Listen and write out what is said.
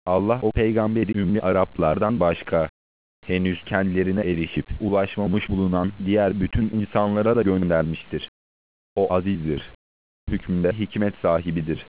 Allah o peygamberi Ümmi Araplardan başka, henüz kendilerine erişip ulaşmamış bulunan diğer bütün insanlara da göndermiştir. O azizdir, hükmünde hikmet sahibidir.